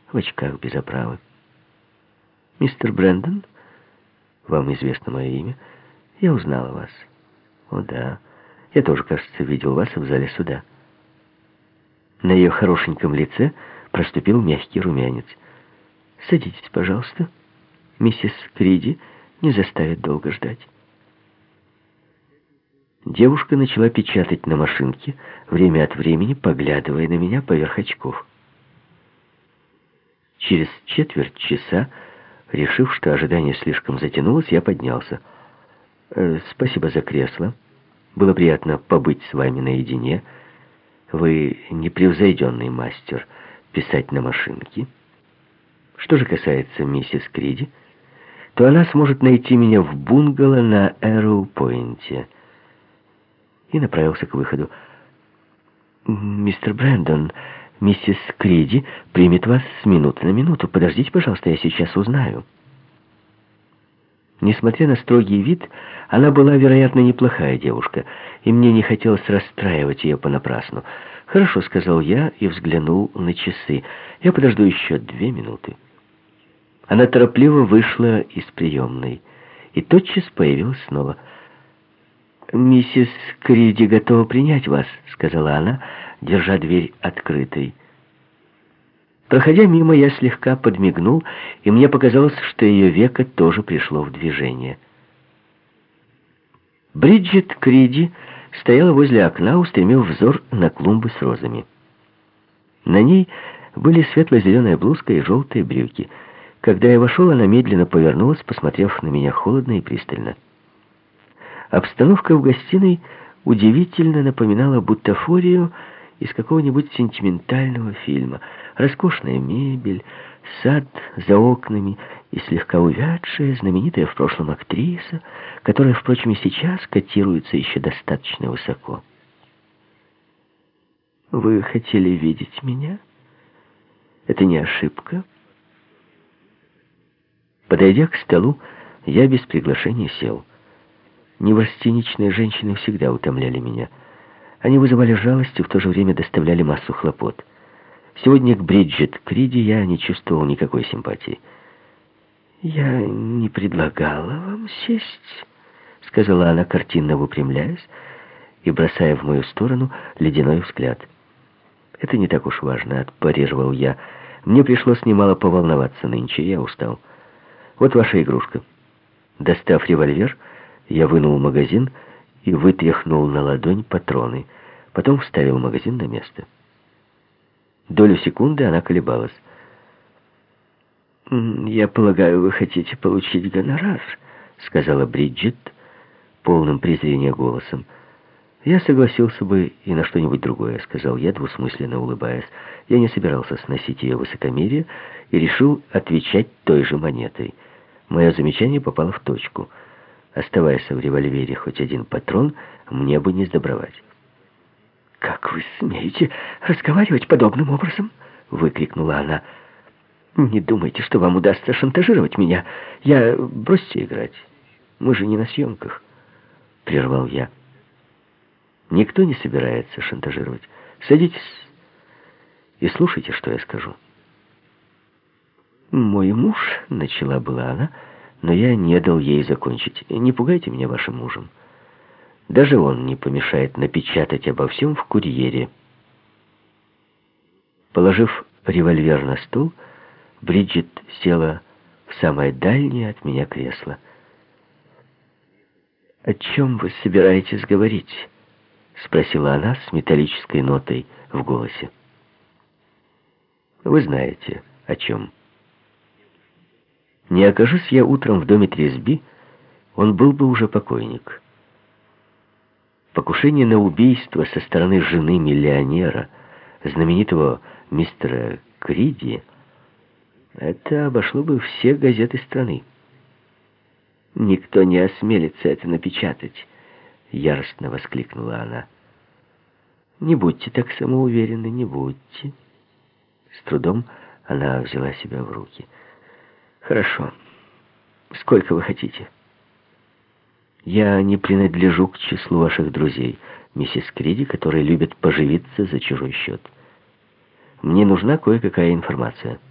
в очках без оправы. «Мистер Брэндон, вам известно мое имя. Я узнала вас». «О, да. Я тоже, кажется, видел вас в зале суда». На ее хорошеньком лице проступил мягкий румянец. «Садитесь, пожалуйста. Миссис Криди не заставит долго ждать». Девушка начала печатать на машинке, время от времени поглядывая на меня поверх очков. Через четверть часа, решив, что ожидание слишком затянулось, я поднялся. «Спасибо за кресло. Было приятно побыть с вами наедине. Вы непревзойденный мастер писать на машинке. Что же касается миссис Криди, то она сможет найти меня в бунгало на Эроу-Пойнте». И направился к выходу. «Мистер Брэндон, миссис Криди примет вас с минуты на минуту. Подождите, пожалуйста, я сейчас узнаю». Несмотря на строгий вид, она была, вероятно, неплохая девушка, и мне не хотелось расстраивать ее понапрасну. «Хорошо», — сказал я и взглянул на часы. «Я подожду еще 2 минуты». Она торопливо вышла из приемной и тотчас появилась снова. «Миссис Криди готова принять вас», — сказала она, держа дверь открытой. Проходя мимо, я слегка подмигнул, и мне показалось, что ее веко тоже пришло в движение. Бриджит Криди стояла возле окна, устремив взор на клумбы с розами. На ней были светло-зеленая блузка и желтые брюки. Когда я вошел, она медленно повернулась, посмотрев на меня холодно и пристально. Обстановка в гостиной удивительно напоминала бутафорию из какого-нибудь сентиментального фильма. Роскошная мебель, сад за окнами и слегка увядшая, знаменитая в прошлом актриса, которая, впрочем, и сейчас котируется еще достаточно высоко. «Вы хотели видеть меня? Это не ошибка?» Подойдя к столу, я без приглашения сел. Неврастеничные женщины всегда утомляли меня. Они вызывали жалость и в то же время доставляли массу хлопот. Сегодня к Бриджит Криди я не чувствовал никакой симпатии. «Я не предлагала вам сесть», — сказала она, картинно выпрямляясь и бросая в мою сторону ледяной взгляд. «Это не так уж важно», — отпарировал я. «Мне пришлось немало поволноваться нынче, я устал. Вот ваша игрушка». Достав револьвер, я вынул магазин и вытряхнул на ладонь патроны. Потом вставил магазин на место. Долю секунды она колебалась. «Я полагаю, вы хотите получить гонорар», — сказала Бриджит полным презрения голосом. «Я согласился бы и на что-нибудь другое», — сказал я, двусмысленно улыбаясь. Я не собирался сносить ее высокомерие и решил отвечать той же монетой. Мое замечание попало в точку. Оставаясь в револьвере хоть один патрон, мне бы не сдобровать. «Как вы смеете разговаривать подобным образом?» — выкрикнула она. «Не думайте, что вам удастся шантажировать меня. Бросьте играть. Мы же не на съемках», — прервал я. «Никто не собирается шантажировать. Садитесь и слушайте, что я скажу». «Мой муж», — начала была она, но я не дал ей закончить. «Не пугайте меня вашим мужем. Даже он не помешает напечатать обо всем в «Курьере». Положив револьвер на стол, Бриджит села в самое дальнее от меня кресло. «О чем вы собираетесь говорить?» — спросила она с металлической нотой в голосе. «Вы знаете, о чем. Не окажись я утром в доме Тресби, он был бы уже покойник. Покушение на убийство со стороны жены миллионера, знаменитого мистера Криди, это обошло бы все газеты страны. «Никто не осмелится это напечатать», — яростно воскликнула она. «Не будьте так самоуверенны, не будьте». С трудом она взяла себя в руки. «Хорошо. Сколько вы хотите?» «Я не принадлежу к числу ваших друзей, миссис Криди, которые любят поживиться за чужой счет. Мне нужна кое-какая информация».